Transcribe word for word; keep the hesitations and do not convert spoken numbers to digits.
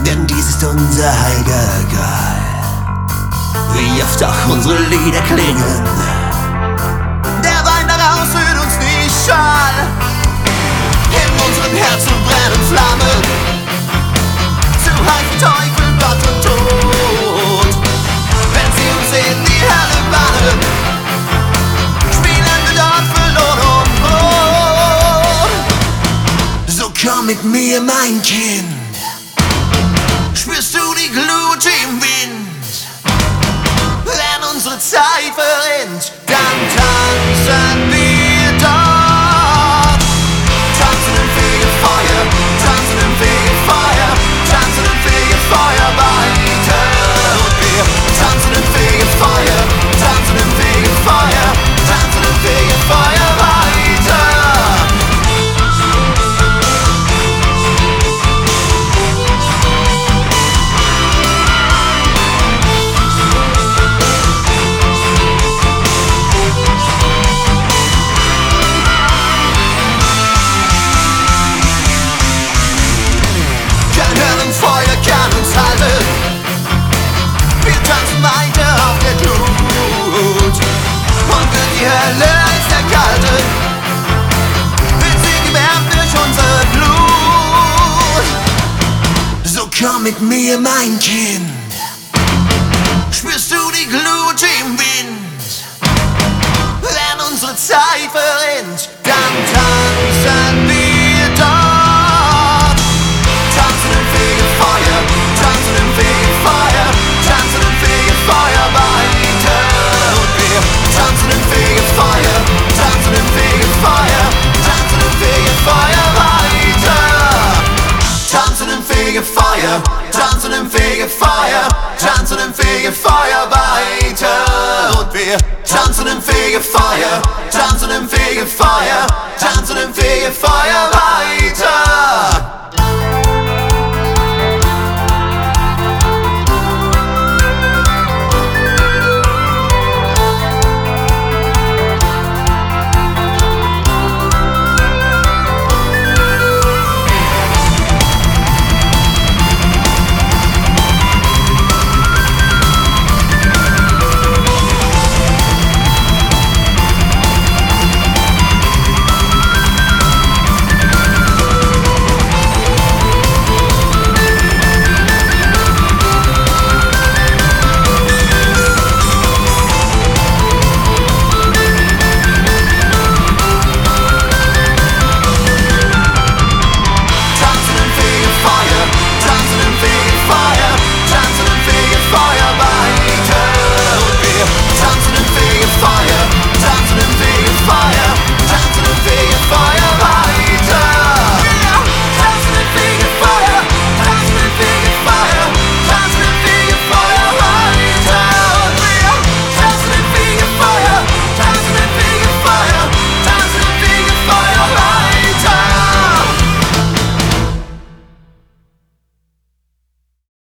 denn dies ist unser heiliger Gral. Wie oft auch unsere Lieder klingen, der Wein daraus wird uns nicht schal. In unseren Herzen brennen Flammen, zu heiß wie Teufel, Gott und Tod. Wenn sie uns in die Hölle bannen, spielen wir dort verloren und Brot. So komm mit mir, mein Kind, spürst du die Glut im Wind? Wenn unsere Zeit verrinnt, dann tanzen wir dort. Tanzen im Fegefeuer, tanzen im Fegefeuer, tanzen im Fegefeuer weiter. Und wir tanzen im Fegefeuer, tanzen im Fegefeuer, tanzen im Fegefeuer weiter. Feuer kann uns halten, wir tanzen weiter auf der Glut. Und wenn die Hölle ist erkaltet, wird sie gewärmt durch unser Blut. So komm mit mir, mein Kind, spürst du die Glut im Wind? Wenn unsere Zeit verrinnt, dann tanzen wir dort. Tanzen im Fegefeuer, tanzen im Fegefeuer, tanzen im Fegefeuer weiter. Und wir tanzen im Fegefeuer, tanzen im Fegefeuer, tanzen im Fegefeuer weiter. Tanzen im Fegefeuer, tanzen im Fegefeuer, tanzen im Fegefeuer weiter. Und wir tanzen im Fegefeuer, tanzen im Fegefeuer, tanzen im Fegefeuer weiter.